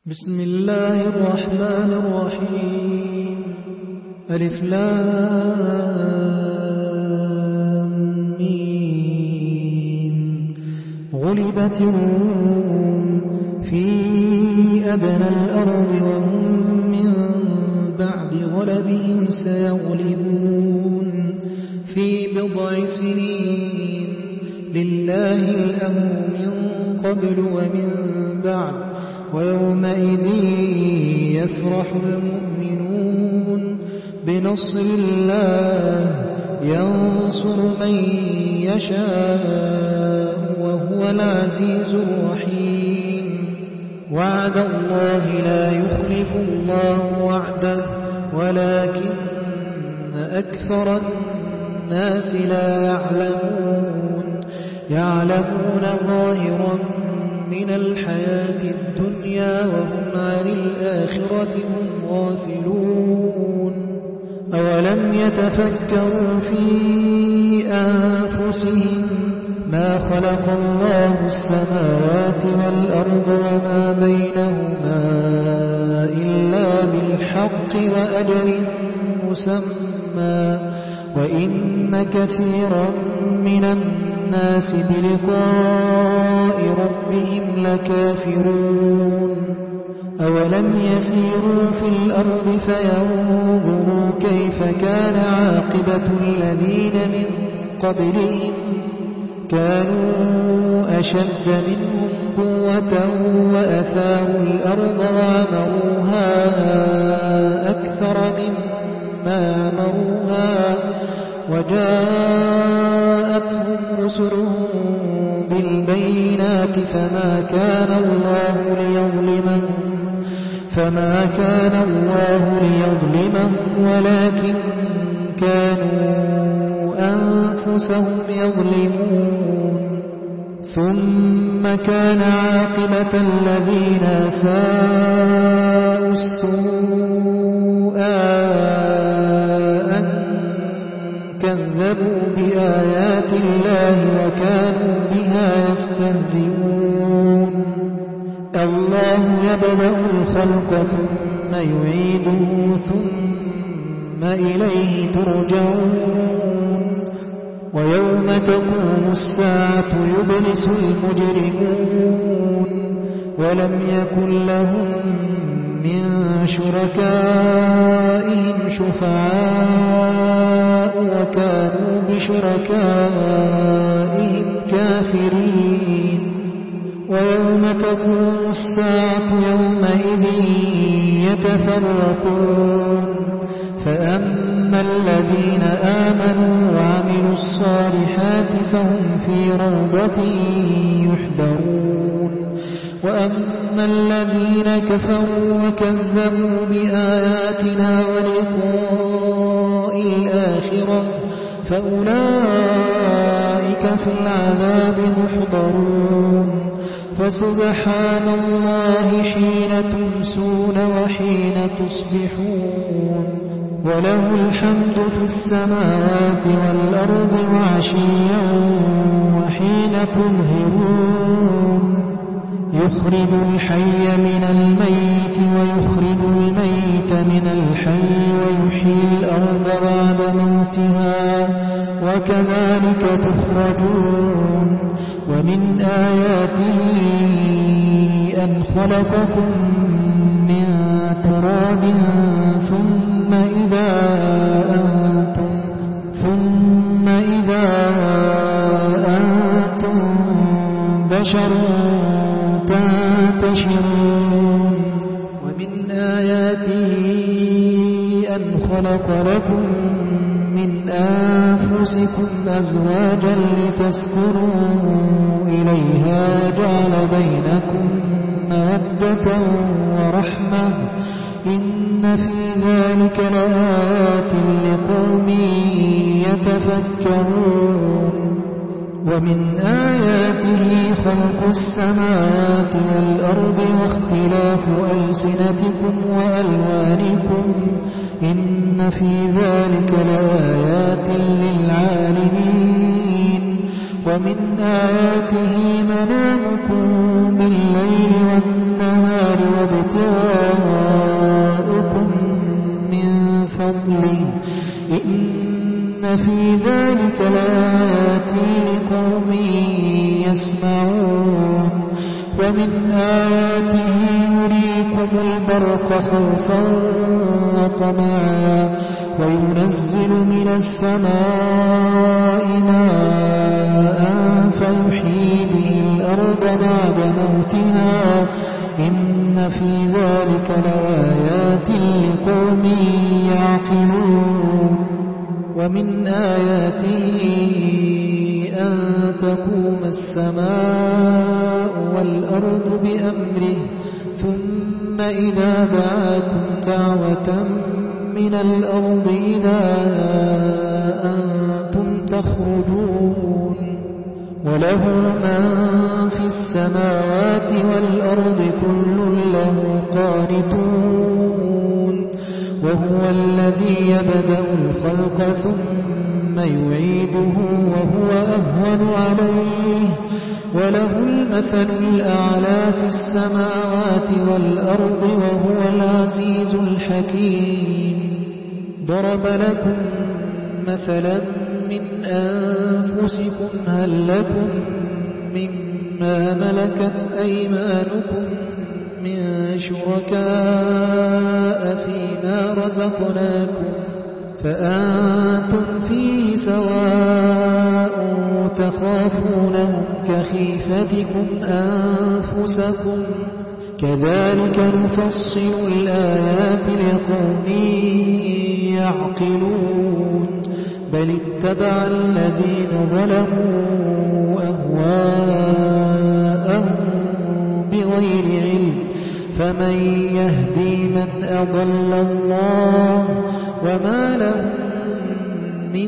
بسم الله الرحمن الرحيم. ألف لام ميم. غلبت الروم في أدنى الأرض وهم من بعد غلبهم سيغلبون في بضع سنين. لله الأمر من قبل ومن بعد ويومئذ يفرح المؤمنون بنصر الله ينصر من يشاء وهو العزيز الرحيم. وعد الله لا يخلف الله وعده ولكن أكثر الناس لا يعلمون ظاهرا من الحياة الدنيا وهم عن الآخرة هم غافلون. أولم يتفكروا في أنفسهم ما خلق الله السماوات والأرض وما بينهما إلا بالحق وأجل مسمى وإن كثيرا من الناس بلقاء ربهم لكافرون. أولم يسيروا في الأرض فينظروا كيف كان عاقبة الذين من قبلهم كانوا أشد منهم قوة وأثاروا الأرض وعمروها أكثر مما عمروها وجاءتهم رسلهم بالبينات فما كان الله ليظلمهم ولكن كانوا أنفسهم يظلمون. ثم كان عاقبة الذين ساءوا السوء أن كذبوا بآيات الله وكانوا بها يستهزئون. الله يبدأ الخلق ثم يعيده ثم إليه ترجعون. ويوم تقوم الساعة يبلس المجرمون ولم يكن لهم من شركائهم شفعاء وكانوا بشركائهم كافرين. ويوم تقوم الساعة يومئذ يتفرقون فأما الذين آمنوا وعملوا الصالحات فهم في روضة يحبرون. وأما الذين كفروا وكذبوا بآياتنا ولقاء الآخرة فأولئك في العذاب محضرون. فسبحان الله حين تمسون وحين تصبحون وله الحمد في السماوات والأرض وعشيا وحين تظهرون. يخرج الحي من الميت ويخرج الميت من الحي ويحيي الأرض بعد موتها وكذلك تخرجون. ومن آياته أن خلقكم من تراب ثم إذا أنتم بشر تنتشرون. ومن آياته أن خلق لكم من أنفسكم أزواجا لتسكنوا إليها وجعل بينكم مودة ورحمة إن في ذلك لآيات لقوم يتفكرون. ومن آياته خلق السماوات والأرض واختلاف ألسنتكم وألوانكم إن في ذلك لآيات للعالمين. ومن آياته منامكم بالليل والنهار النهار وابتغاؤكم من فضله إن في ذلك لآيات لقوم يسمعون ومن آياته يريكم البرق خوفا وطمعا وينزل من السماء ماء فيحيي به الأرض بعد موتها إن في ذلك لآيات لقوم يعقلون ومن آياته أن تقوم السماء والأرض بأمره ثم إذا دعاكم دعوة من الأرض إذا أنتم تخرجون وله من في السماوات والأرض كل له قانتون وهو الذي يبدأ الخلق ثم يعيده وهو أهون عليه وله المثل الأعلى في السماوات والأرض وهو العزيز الحكيم ضرب لكم مثلا من أنفسكم هل لكم مما ملكت أيمانكم من شركاء فيما رزقناكم فأنتم فيه سواء تخافونهم كخيفتكم أنفسكم كذلك نفصل الآيات لقوم يعقلون بل اتبع الذين ظلموا أهواءهم بغير علم فمن يهدي من أضل الله وما لهم من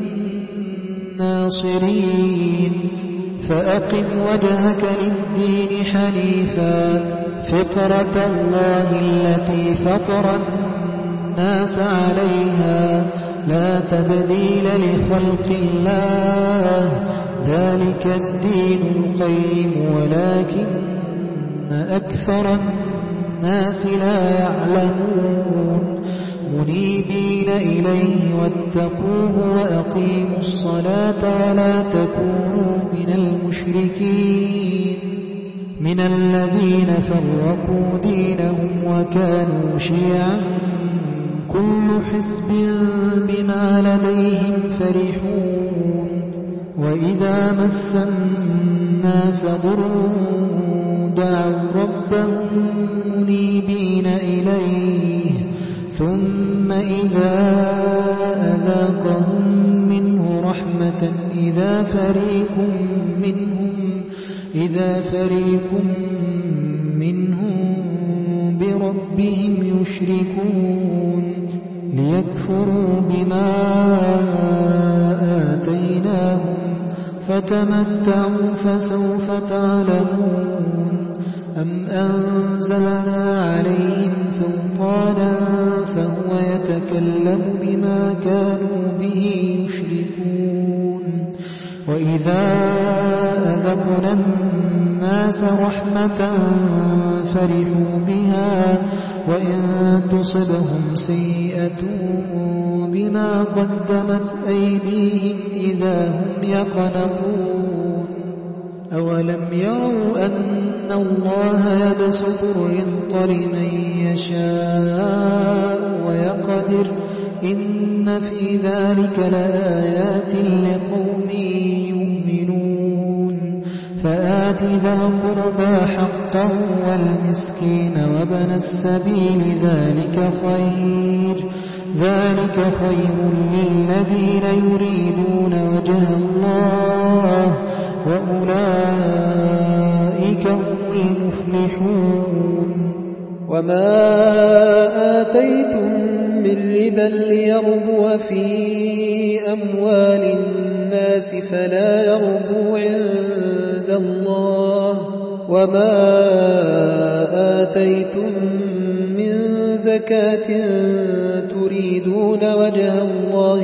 ناصرين فأقم وجهك للدين حنيفا فطرة الله التي فطر الناس عليها لا تبديل لخلق الله ذلك الدين القيم ولكن أكثر الناس لا يعلمون منيبين إليه واتقوه وأقيموا الصلاة ولا تكونوا من المشركين من الذين فرقوا دينهم وكانوا شيعا كل حزب بما لديهم فرحون وإذا مس الناس ضر دعوا ربهم منيبين إليه ثم إذا أذاقهم منه رحمة إذا فريق منهم بربهم يشركون ليكفروا بما آتيناهم فتمتعوا فسوف تعلمون أم أنزلنا عليهم سلطانا فهو يتكلم بما كانوا به يشركون وإذا أذقنا الناس رحمة فرحوا بها وإن تصبهم سيئة بما قدمت أيديهم إذا هم يقنطون أولم يروا أن الله يبسط الرزق لمن يشاء ويقدر إن في ذلك لآيات لقوم يؤمنون فآت ذا القربى حقه والمسكين وابن السبيل ذلك خير للذين يريدون وجه الله وأولئك هم المفلحون وما آتيتم من ربا ليربو في أموال الناس فلا يربو عند الله وما آتيتم من زكاة تريدون وجه الله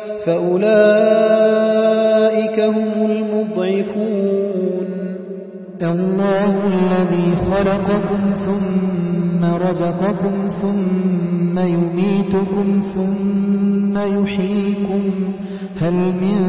فأولئك هم المضعفون الله الذي خلقكم ثم رزقكم ثم يميتكم ثم يحييكم هل من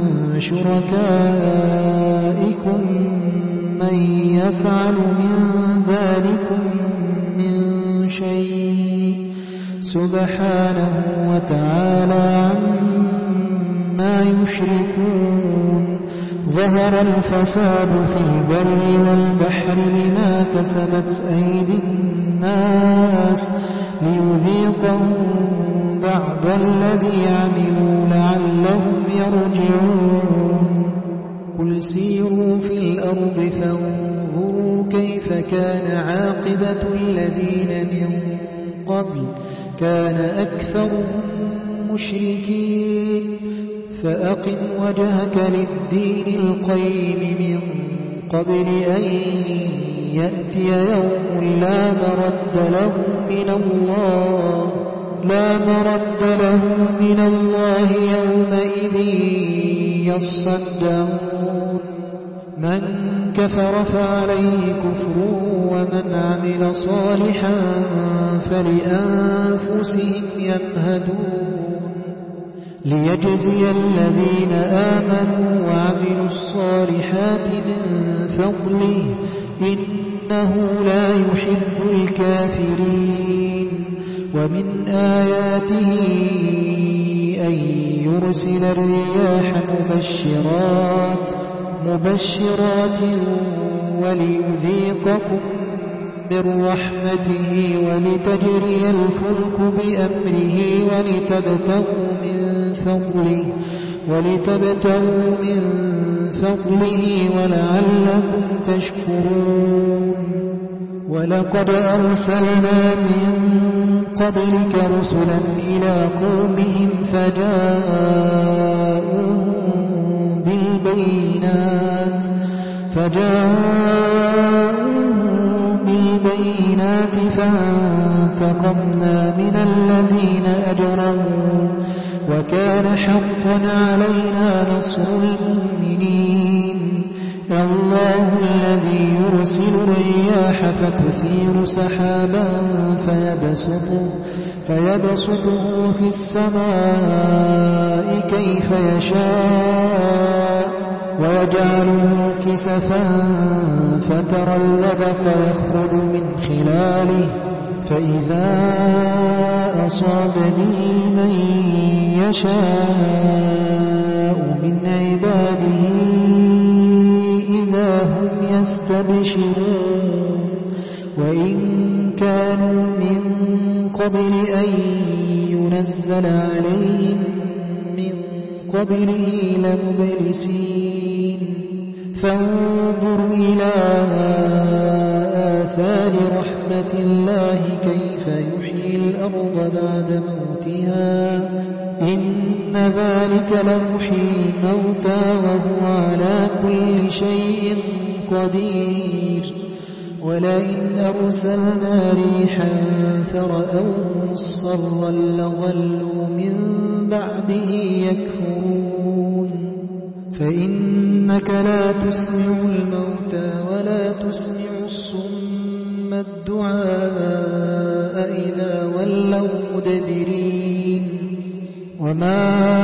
شركائكم من يفعل من ذلكم من شيء سبحانه وتعالى عما يشركون ظهر الفساد في البر والبحر بما كسبت أيدي الناس ليذيقهم بعض الذي عملوا لعلهم يرجعون قل سيروا في الأرض فانظروا كيف كان عاقبة الذين من قبل كان أكثرهم مشركين فأقم وجهك للدين القيم من قبل أن يأتي يوم لا مرد له من الله يومئذ يصدعون من كفر فعليه كفره ومن عمل صالحا فلأنفسهم يمهدون ليجزي الذين آمنوا وعملوا الصالحات من فضله إنه لا يحب الكافرين ومن آياته أن يرسل الرياح مبشرات وليذيقكم من رحمته ولتجري الفلك بأمره ولتبتغوا من فضله ولعلكم تشكرون ولقد أرسلنا من قبلك رسلا إلى قومهم فجاءوهم بالبينات فانتقمنا من الذين أجرموا وكان حقا علينا نصر المؤمنين الله الذي يرسل الرياح فتثير سحابا فيبسطه في السماء كيف يشاء ويجعله كسفا فترى الودق يخرج من خلاله فإذا أصاب به من يشاء من عباده إذا هم يستبشرون وإن كانوا من قبل أن ينزل عليهم من قبله لمبلسين فانظر إلى آثار رحمة الله كيف يحيي الأرض بعد موتها إن ذلك لمحيي الموتى وهو على كل شيء قدير ولئن أرسلنا ريحا فرأوه مصفرا لظلوا من بعده يكفرون فإنك لا تسمع الموتى ولا تسمع الصم الدعاء إذا ولوا مدبرين وما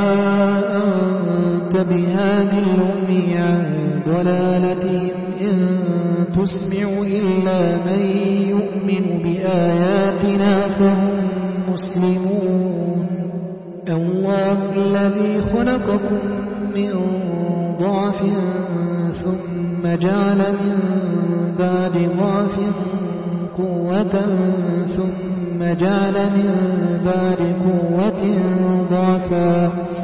أنت بهاد العمي عن ضلالتهم إن تسمع إلا من يؤمن بآياتنا فهم مسلمون الله الذي خلقكم من ضعف ثم جعل من بعد ضعف قوة ثم جعل من بعد قوة ضعفا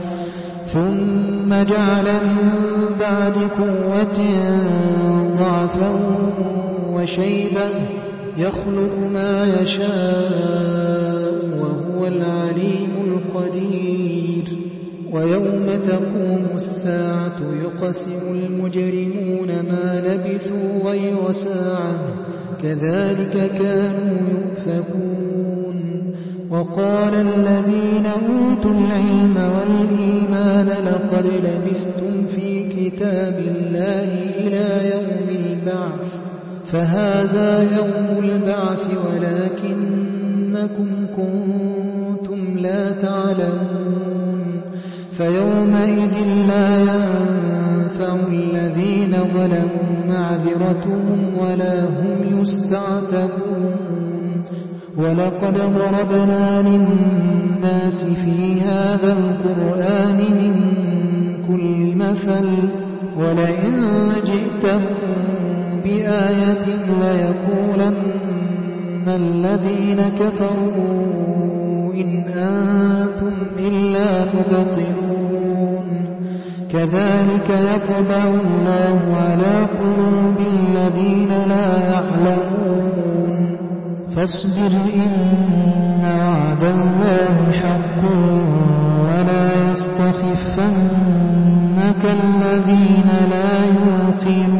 ثم جعل من بعد قوة ضعفا وشيبا يخلق ما يشاء وهو العليم القدير ويوم تقوم الساعة يقسم المجرمون ما لبثوا غير ساعة كذلك كانوا يؤفكون وقال الذين أوتوا العلم والإيمان لقد لبثتم في كتاب الله إلى يوم البعث فهذا يوم البعث ولكنكم كنتم لا تعلمون فيومئذ لا ينفع الذين ظلموا معذرتهم ولا هم يستعتبون ولقد ضربنا للناس في هذا القرآن من كل مثل ولئن جئتهم بآية ليقولن الذين كفروا إن أنتم إلا مبطلون كذلك يطبع الله على قلوب الذين لا يعلمون فاصبر إن وعد الله حق ولا يستخفنك الذين لا يوقنون